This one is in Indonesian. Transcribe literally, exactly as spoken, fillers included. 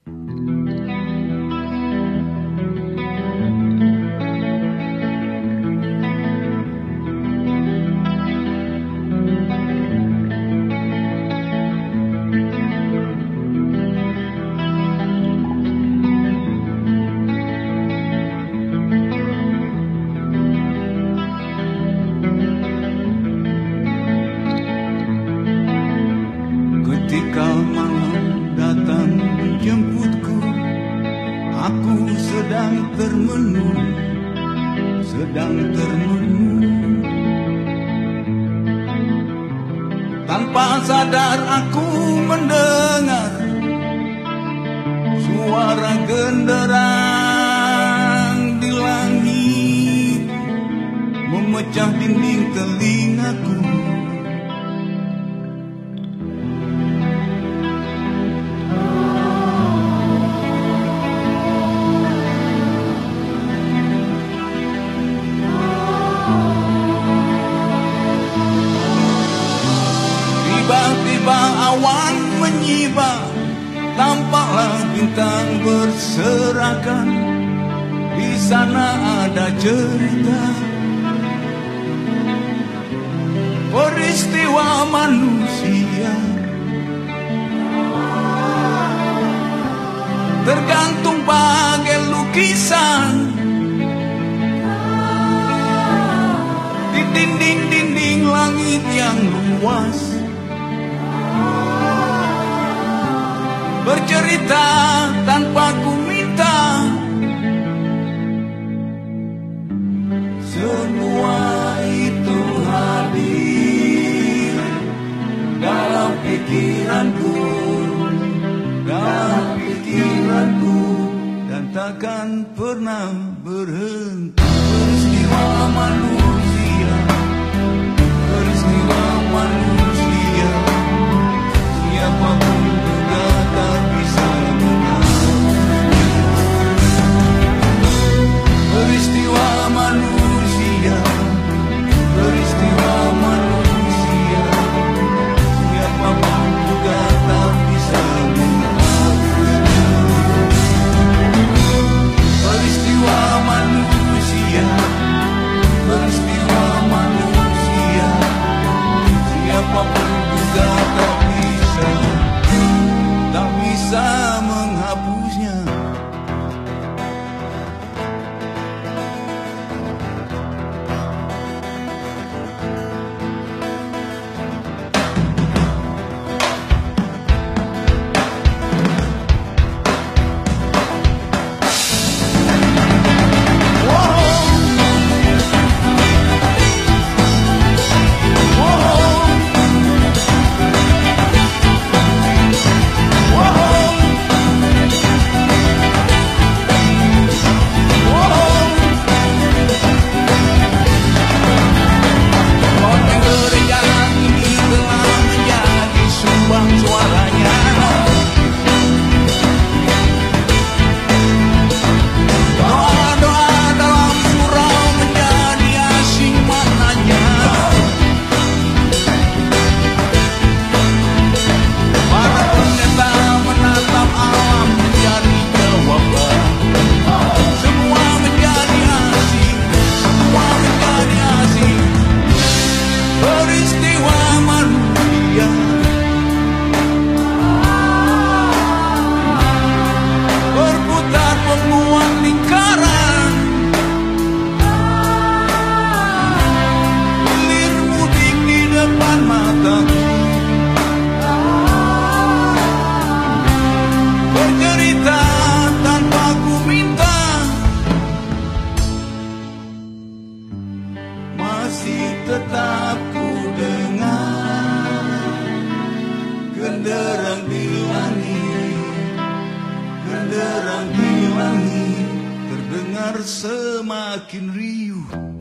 Ketika malam datang menjemputku, aku sedang termenung, sedang termenung. Tanpa sadar aku mendengar suara genderang di langit, memecah dinding telingaku. Tiba-tiba awan menyibak, tampaklah bintang berserakan. Di sana ada cerita peristiwa manusia, tergantung bagai lukisan di dinding-dinding langit yang luas, bercerita tanpa ku minta. Semua itu hadir dalam pikiranku, dalam pikiranku, dan takkan pernah berhenti. Peristiwa manusia, peristiwa manusia, siapapun juga tak bisa menghapusnya. Peristiwa manusia, peristiwa manusia, siapapun juga tak bisa menghapusnya. Peristiwa manusia, peristiwa manusia, siapapun juga tak bisa, tak bisa menghapusnya. Masih tetap ku dengar genderang di langit, genderang di langit, terdengar semakin riuh.